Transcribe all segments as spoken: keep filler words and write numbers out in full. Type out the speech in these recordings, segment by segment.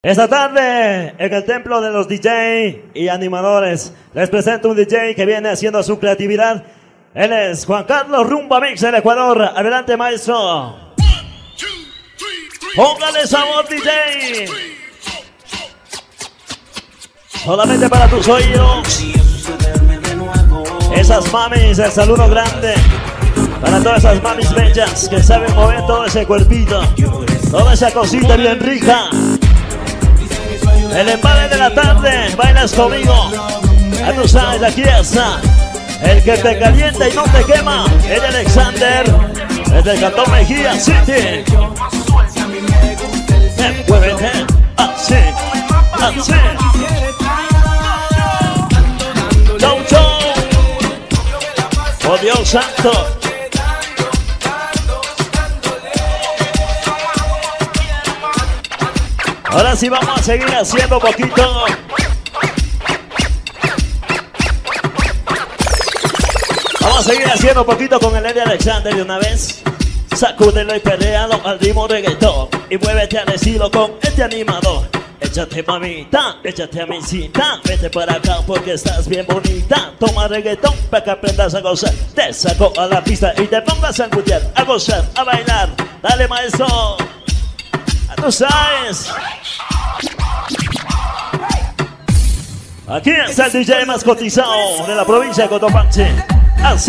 Esta tarde, en el templo de los D J y animadores, les presento un D J que viene haciendo su creatividad. Él es Juan Carlos Rumba Mix del Ecuador. Adelante, maestro. Póngale sabor, D J. Solamente para tus oídos. Esas mamis, el saludo grande. Para todas esas mamis bellas que saben mover todo ese cuerpito. Toda esa cosita bien rica. El empate de la tarde, bailas conmigo. A tu side, aquí está. El que te calienta y no te quema. El Alexander, desde el Cantón Mejía City. Muévete, así, así. Chau, chau. Oh Dios santo. Ahora sí vamos a seguir haciendo poquito. Vamos a seguir haciendo poquito con el Eddie Alexander de una vez. Sacúdelo y perréalo al ritmo reggaetón. Y muévete al estilo con este animador. Échate mamita, échate a mi cita. Vete para acá porque estás bien bonita. Toma reggaetón para que aprendas a gozar. Te saco a la pista y te pongas a escuchar, a gozar, a bailar. Dale maestro. Tú sabes. Aquí está el D J más cotizado de la provincia de Cotopaxi. Así.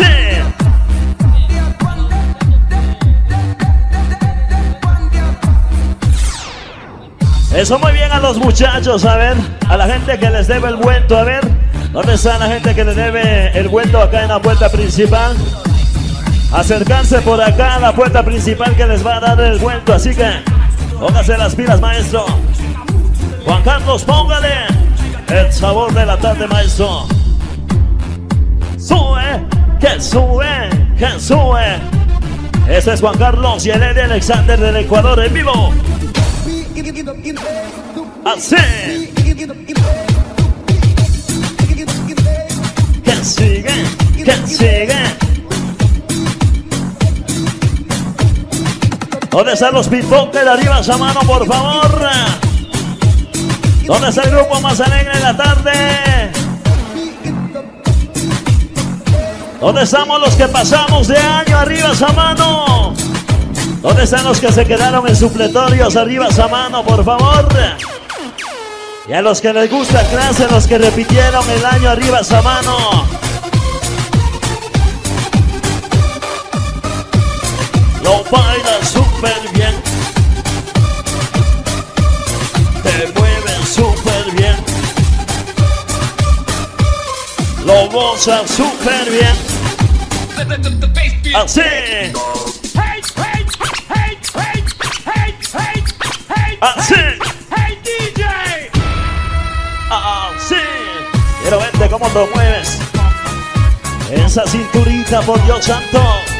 Eso muy bien a los muchachos, a ver. A la gente que les debe el vuelto, a ver. ¿Dónde está la gente que le debe el vuelto acá en la puerta principal? Acercarse por acá a la puerta principal que les va a dar el vuelto, así que póngase las pilas, maestro. Juan Carlos, póngale el sabor de la tarde, maestro. Sube, que sube, que sube. Este es Juan Carlos y el Eddie Alexander del Ecuador en vivo. Así. Que sigue, que sigue. ¿Dónde están los pickpockets? Arriba esa mano, por favor. ¿Dónde está el grupo más alegre de la tarde? ¿Dónde estamos los que pasamos de año? Arriba esa mano. ¿Dónde están los que se quedaron en supletorios? Arriba esa mano, por favor. Y a los que les gusta clase, los que repitieron el año, arriba esa mano. Lo bailas súper bien. Te mueves súper bien. Lo gozas súper bien. Así. Así. Así. Quiero verte cómo te mueves. Esa cinturita, por Dios santo.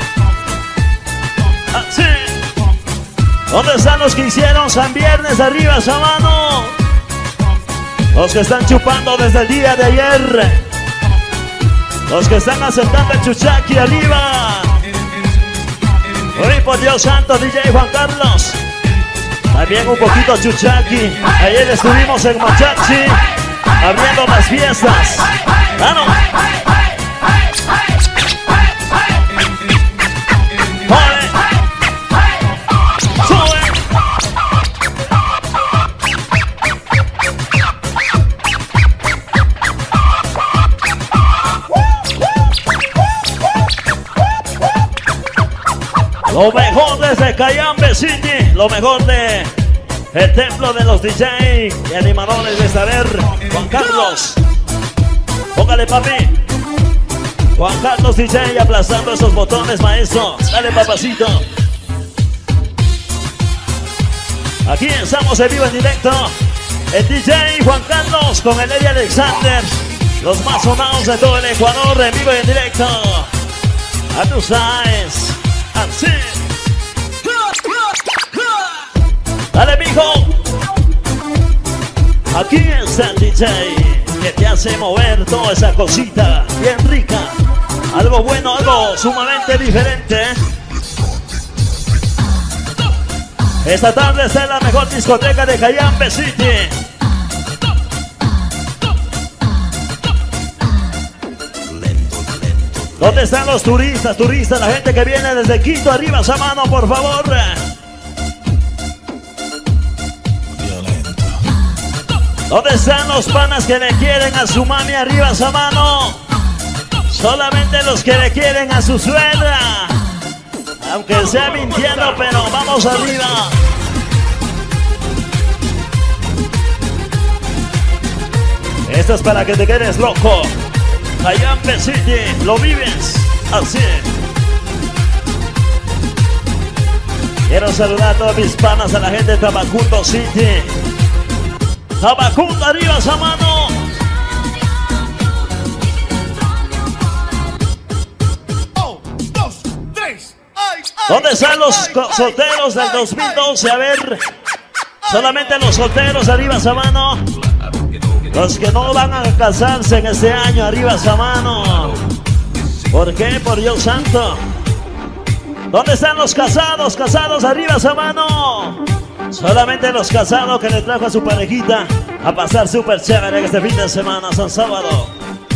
Así. ¿Dónde están los que hicieron San Viernes? Arriba esa mano. Los que están chupando desde el día de ayer. Los que están aceptando el chuchaqui arriba. Uy, por Dios santo, D J Juan Carlos. También un poquito chuchaqui. Ayer estuvimos en Machachi abriendo las fiestas. ¡Claro! Lo mejor desde Cayambe City, lo mejor de el templo de los D J y animadores de saber. Juan Carlos, póngale papi. Juan Carlos D J aplastando esos botones, maestro. Dale papacito. Aquí estamos en vivo en directo. El D J Juan Carlos con el Eddie Alexander. Los más sonados de todo el Ecuador en vivo y en directo. A tus eyes. Así. Dale, mijo. Aquí está el D J que te hace mover toda esa cosita bien rica. Algo bueno, algo sumamente diferente. Esta tarde está en la mejor discoteca de Cayambe City. ¿Dónde están los turistas, turistas, la gente que viene desde Quito? Arriba esa mano, por favor. ¿Dónde están los panas que le quieren a su mami? Arriba esa mano. Solamente los que le quieren a su suegra. Aunque sea mintiendo, pero vamos arriba. Esto es para que te quedes loco. Cayambe City, lo vives así. Quiero saludar a todos mis panas, a la gente de Tabacundo City. Tabacundo, arriba esa mano. ¿Dónde están los solteros del dos mil doce? A ver, solamente los solteros, arriba esa mano. Los que no van a casarse en este año, arriba esa mano. ¿Por qué? Por Dios santo. ¿Dónde están los casados? Casados, arriba esa mano. Solamente los casados que le trajo a su parejita a pasar súper chévere este fin de semana, San Sábado.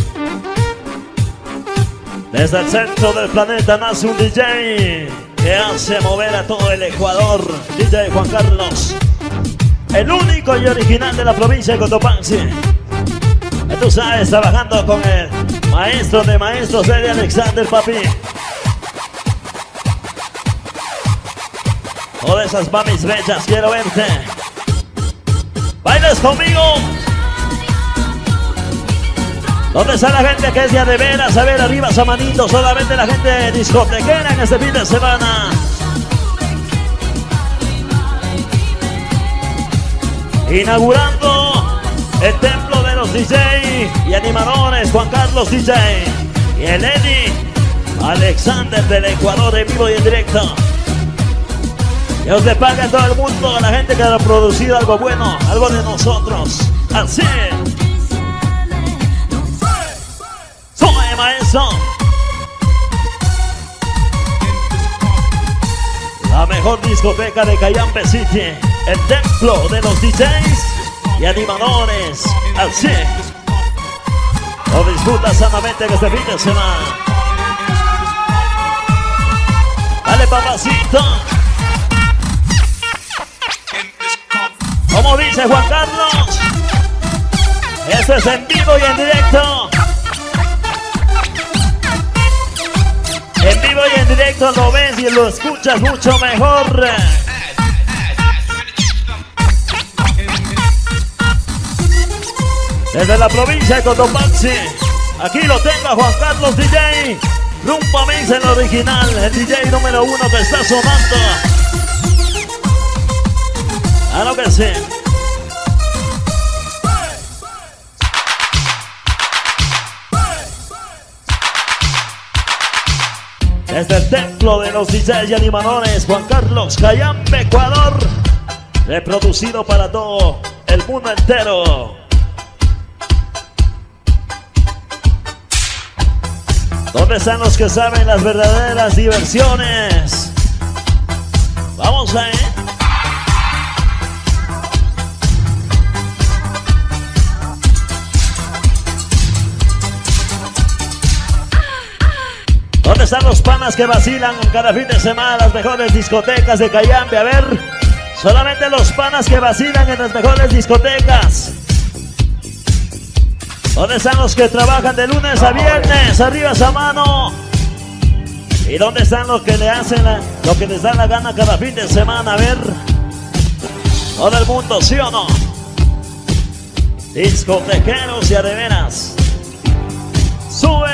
Desde el centro del planeta nace un D J que hace mover a todo el Ecuador. D J Juan Carlos, el único y original de la provincia de Cotopaxi. Tú sabes, trabajando con el maestro de maestros, Eddie Alexander, papi. Todas esas mamis bellas, quiero verte. ¿Bailes conmigo? ¿Dónde está la gente que es ya de veras? A ver, arriba esa manito. Solamente la gente discotequera en este fin de semana. Inaugurando el templo de los D J y animadores, Juan Carlos D J y el Eddie Alexander del Ecuador, en vivo y en directo. Dios le pague a todo el mundo, a la gente que ha producido algo bueno, algo de nosotros. Así. Soy maestro. La mejor discoteca de Cayambe City, el templo de los D Js y animadores. Así. Lo disfruta sanamente en este fin de semana. Dale, papacito. Como dice Juan Carlos, esto es en vivo y en directo. En vivo y en directo lo ves y lo escuchas mucho mejor. Desde la provincia de Cotopaxi, aquí lo tengo a Juan Carlos D J. Rumba Mix en lo original, el D J número uno que está sonando. A lo que sí. Desde el templo de los D Js y animadores, Juan Carlos, Cayambe, Ecuador. Reproducido para todo el mundo entero. ¿Dónde están los que saben las verdaderas diversiones? Vamos ahí. ¿Dónde están los panas que vacilan cada fin de semana las mejores discotecas de Cayambe? A ver, solamente los panas que vacilan en las mejores discotecas. ¿Dónde están los que trabajan de lunes a viernes? Arriba esa mano. ¿Y dónde están los que le hacen la, lo que les da la gana cada fin de semana? A ver, todo el mundo, ¿sí o no? Discotequeros y a de veras. ¡Sube!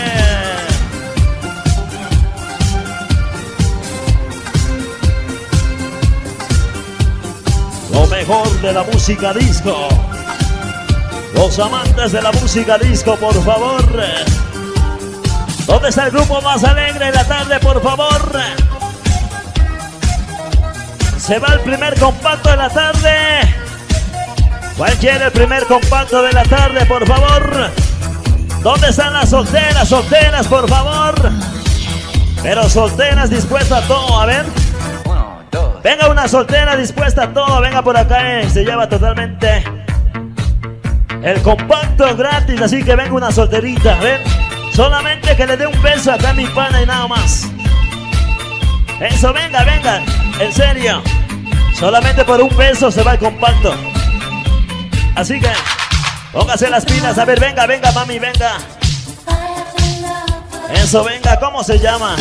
Lo mejor de la música disco. Los amantes de la música disco, por favor. ¿Dónde está el grupo más alegre de la tarde, por favor? Se va el primer compacto de la tarde. ¿Cuál quiere el primer compacto de la tarde, por favor? ¿Dónde están las solteras, solteras, por favor? Pero solteras dispuestas a todo, a ver. Uno, dos. Venga una soltera dispuesta a todo, venga por acá, eh. Se lleva totalmente el compacto gratis, así que venga una solterita, ven. Solamente que le dé un beso acá a mi pana y nada más. Eso, venga, venga, en serio. Solamente por un beso se va el compacto. Así que póngase las pilas, a ver, venga, venga, mami, venga. Eso, venga, ¿cómo se llama?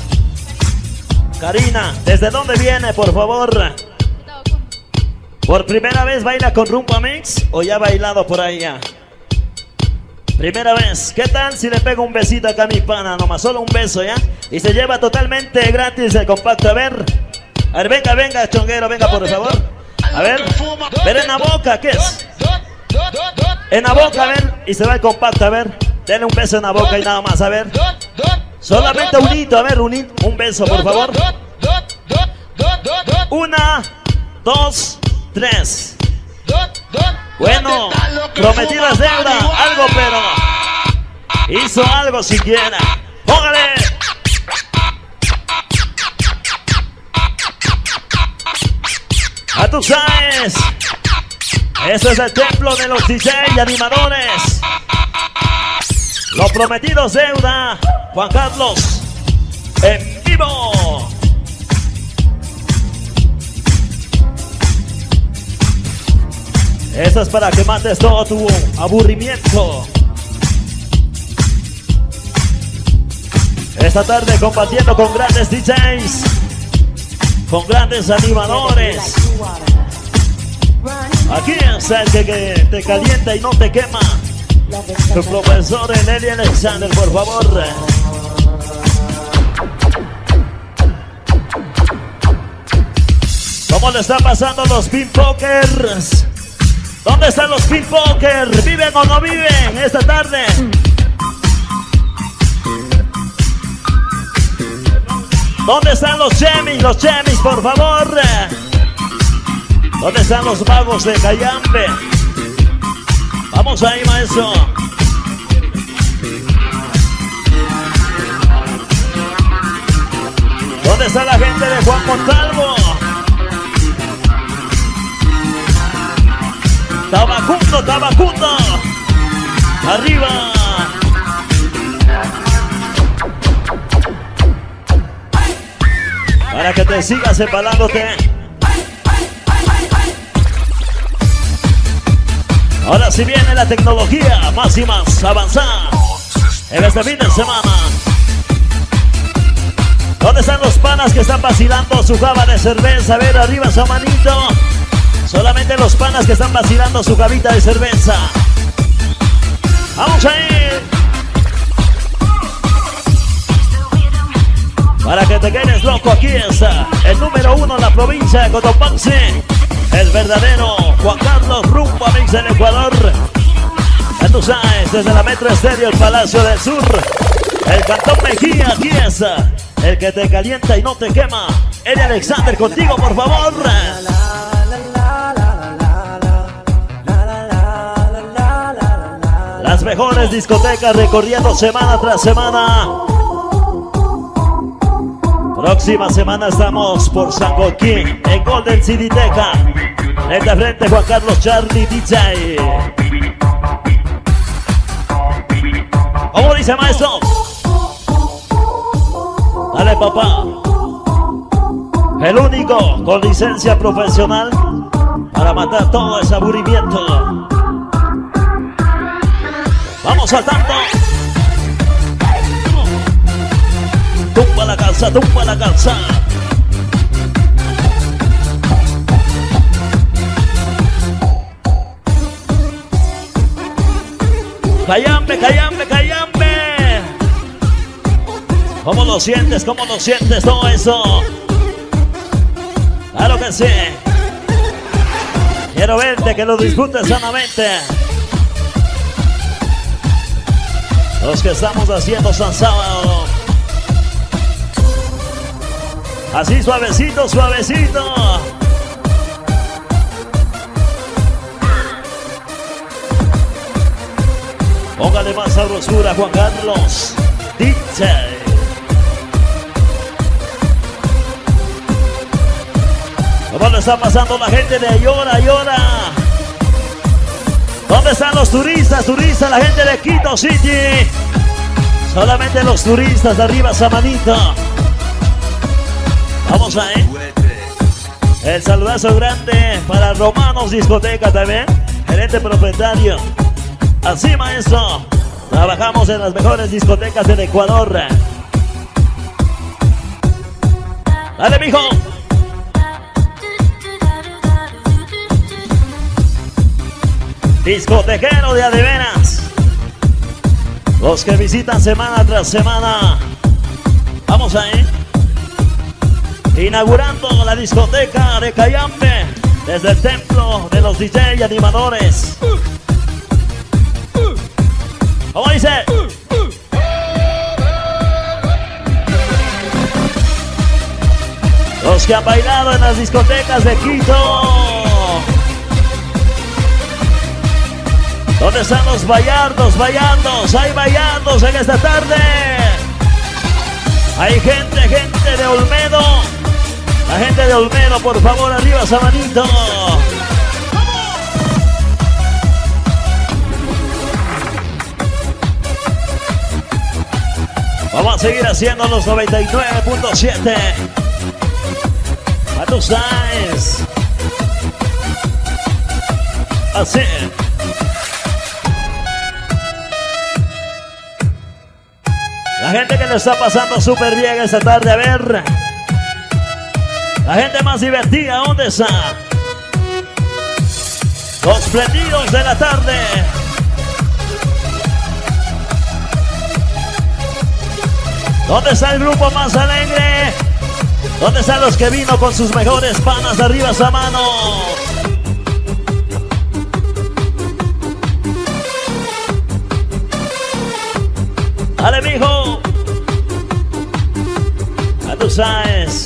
Karina, ¿desde dónde viene, por favor? ¿Por primera vez baila con Rumba Mix o ya ha bailado por ahí ya? Primera vez. ¿Qué tal si le pego un besito acá a mi pana? Nomás solo un beso, ¿ya? Y se lleva totalmente gratis el compacto. A ver. A ver, venga, venga, chonguero, venga, por favor. A ver. Ver en la boca, ¿qué es? En la boca, a ver. Y se va el compacto, a ver. Denle un beso en la boca y nada más, a ver. Solamente un hito, a ver, un, hito, un beso, por favor. Una, dos, tres. Bueno, prometido es deuda, algo, pero hizo algo siquiera. ¡Póngale! A tú sabes, este es el templo de los D J y animadores. Lo prometido es deuda. Juan Carlos, en vivo. Esto es para que mates todo tu aburrimiento. Esta tarde compartiendo con grandes D Js, con grandes animadores. Aquí es el que, que te calienta y no te quema. Tu profesor Nelly Alexander, por favor. ¿Cómo le están pasando los pinpokers? ¿Dónde están los pinpokers? ¿Viven o no viven esta tarde? ¿Dónde están los chemis? Los chemis, por favor. ¿Dónde están los magos de Cayambe? Vamos ahí, maestro. ¿Dónde está la gente de Juan Montalvo? Tabacundo, Tabacundo. Arriba. Para que te sigas separándote. Ahora sí viene la tecnología más y más avanzada en este fin de semana. ¿Dónde están los panas que están vacilando su java de cerveza? A ver, arriba esa manito. Solamente los panas que están vacilando su javita de cerveza. Vamos a ir. Para que te quedes loco, aquí está el número uno en la provincia de Cotopaxi. El verdadero Juan Carlos Rumba Mix del Ecuador. Ya tú sabes, desde la Metro Estéreo, el Palacio del Sur. El Cantón Mejía, aquí está el que te calienta y no te quema. Nelly Alexander, contigo, por favor. Las mejores discotecas recorriendo semana tras semana. Próxima semana estamos por San Joaquín, en Golden City Teca. En de frente Juan Carlos Charlie D J. ¿Cómo dice, maestro? Dale, papá. El único con licencia profesional para matar todo ese aburrimiento. Vamos saltando. Tumba la calza, tumba la calza. Cayambe, Cayambe, Cayambe. ¿Cómo lo sientes? ¿Cómo lo sientes todo eso? Claro que sí. Quiero verte, que lo disfrutes sanamente. Los que estamos haciendo San Sábado. Así suavecito, suavecito. Póngale más sabrosura, Juan Carlos D J. ¿Cómo lo está pasando la gente de Ayora, Ayora? ¿Dónde están los turistas, turistas, la gente de Quito City? Solamente los turistas de arriba, Samanito. Vamos a ver. El saludazo grande para Romanos Discoteca también. Gerente propietario. Así, maestro. Trabajamos en las mejores discotecas del Ecuador. Dale, mijo. Discotequero de adeveras. Los que visitan semana tras semana. Vamos a ir inaugurando la discoteca de Cayambe desde el templo de los D J y animadores. ¿Cómo dice? Los que han bailado en las discotecas de Quito. ¿Dónde están los bayardos, bayardos? Hay bayardos en esta tarde. Hay gente, gente de Olmedo. La gente de Olmedo, por favor, arriba, Samanito. Vamos a seguir haciendo los noventa y nueve punto siete. A tus eyes. Así. La gente que lo está pasando súper bien esta tarde, a ver. La gente más divertida, ¿dónde está? Los prendidos de la tarde. ¿Dónde está el grupo más alegre? ¿Dónde están los que vino con sus mejores panas de arriba a mano? Dale, mijo. A tú sabes.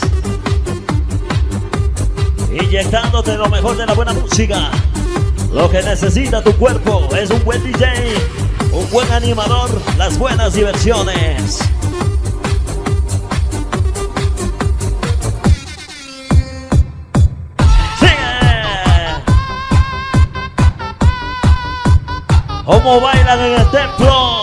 Inyectándote lo mejor de la buena música. Lo que necesita tu cuerpo es un buen D J, un buen animador, las buenas diversiones. Cómo bailan en el templo.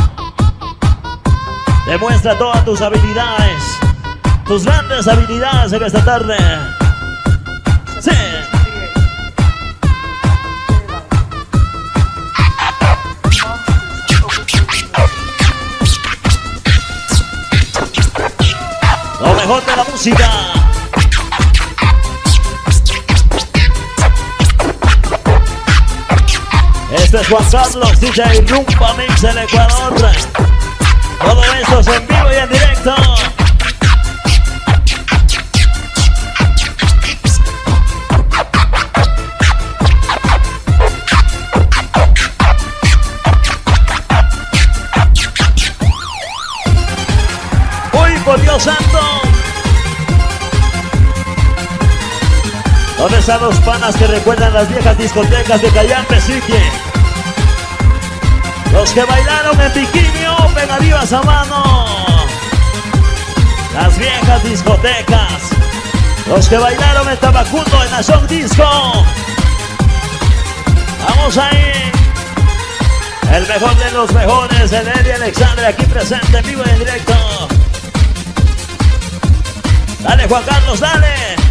Demuestra todas tus habilidades, tus grandes habilidades en esta tarde. Sí. Lo mejor de la música. Este es Juan Carlos, D J Rumba Mix del Ecuador. Todo esto es en vivo y en directo. ¡Uy, por Dios santo! ¿Dónde están los panas que recuerdan las viejas discotecas de Cayambe City? Los que bailaron en Bikini Open, arriba esa mano. Las viejas discotecas. Los que bailaron en Tabacundo, en la Shock Disco. Vamos ahí. El mejor de los mejores, el Eddie Alexander, aquí presente en vivo y en directo. Dale, Juan Carlos, dale.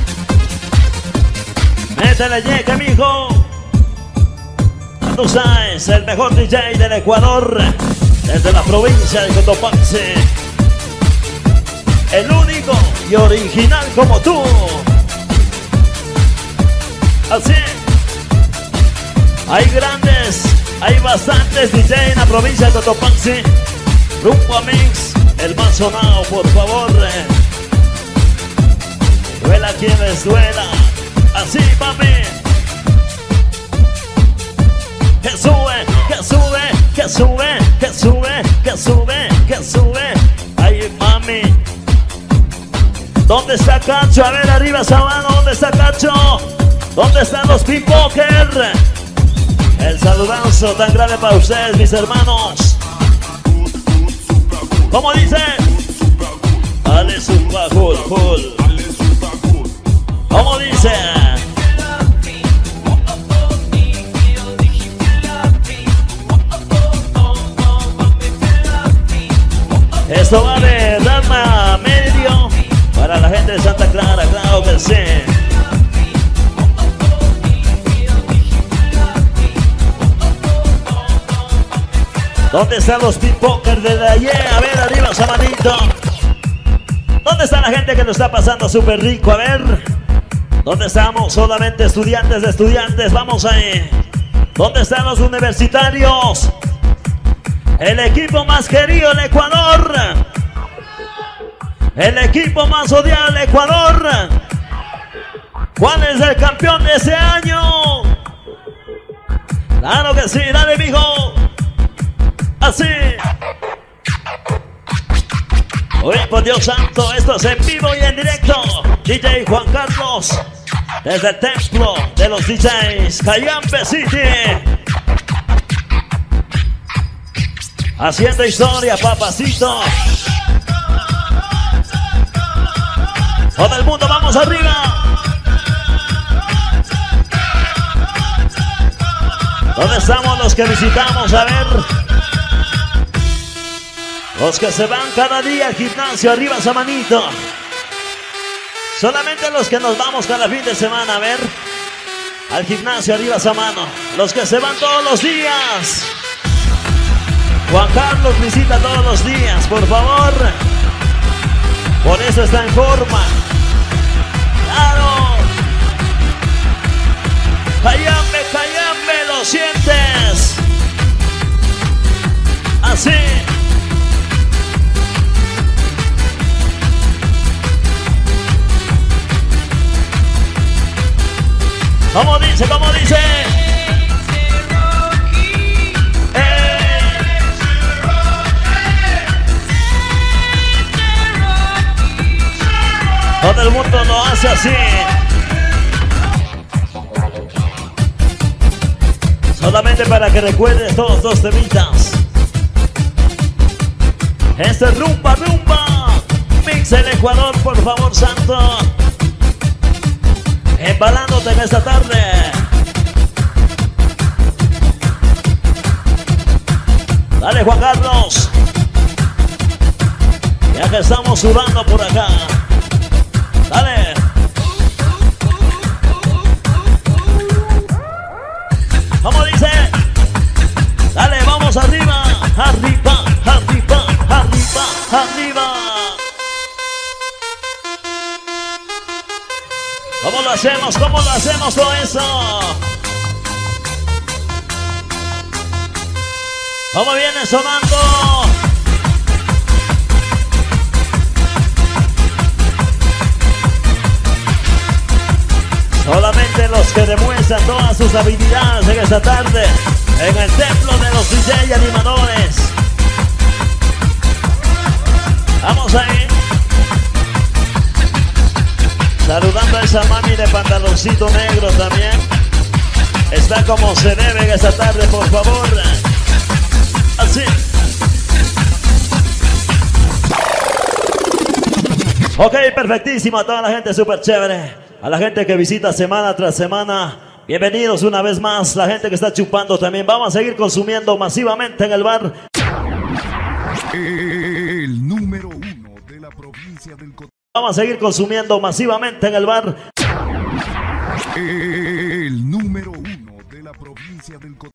Métele yeque, mijo. Tú sabes, el mejor D J del Ecuador, desde la provincia de Cotopaxi. El único y original como tú. Así. Hay grandes, hay bastantes D J en la provincia de Cotopaxi. Rumba Mix, el más sonado, por favor. Duela quien les duela. Así, papi. Que sube, que sube, que sube, que sube, que sube, que sube. Ay, mami. ¿Dónde está Cacho? A ver, arriba, Sabano. ¿Dónde está Cacho? ¿Dónde están los Pickpocker? El saludazo tan grande para ustedes, mis hermanos. ¿Cómo dice? Dale, super cool, cool. ¿Cómo dice? Esto va de Dalma Medio para la gente de Santa Clara, claro que sí. ¿Dónde están los pickpockers de ayer? A ver, arriba esa manito. ¿Dónde está la gente que lo está pasando súper rico? A ver. ¿Dónde estamos? Solamente estudiantes de estudiantes. Vamos ahí. ¿Dónde están los universitarios? El equipo más querido del Ecuador. El equipo más odiado del Ecuador. ¿Cuál es el campeón de ese año? Claro que sí, dale, mijo. Así. Uy, por Dios santo, esto es en vivo y en directo. D J Juan Carlos, desde el templo de los D Js, Cayambe City. Haciendo historia, papacito. Todo el mundo, vamos arriba. ¿Dónde estamos los que visitamos? A ver. Los que se van cada día al gimnasio, arriba esa manito. Solamente los que nos vamos cada fin de semana, a ver. Al gimnasio, arriba esa mano. Los que se van todos los días. Juan Carlos visita todos los días, por favor. Por eso está en forma. ¡Claro! Cayambe, Cayambe, lo sientes. Así. ¿Cómo dice? ¿Cómo dice? Todo el mundo lo hace así. Solamente para que recuerdes todos los temitas. Este es rumba, rumba. Mix el Ecuador, por favor, santo. Embalándote en esta tarde. Dale, Juan Carlos. Ya que estamos sudando por acá. Dale. ¿Cómo dice? Dale, vamos arriba. Arriba, arriba, arriba, arriba. ¿Cómo lo hacemos? ¿Cómo lo hacemos todo eso? ¿Cómo viene sonando? Solamente los que demuestran todas sus habilidades en esta tarde en el templo de los D J animadores. Vamos ahí. Saludando a esa mami de pantaloncito negro también. Está como se debe en esta tarde, por favor. Así. Ok, perfectísimo. A toda la gente súper chévere. A la gente que visita semana tras semana. Bienvenidos una vez más. La gente que está chupando también. Vamos a seguir consumiendo masivamente en el bar. El número uno de la provincia del Cotopaxi. Vamos a seguir consumiendo masivamente en el bar. El número uno de la provincia del Cotopaxi.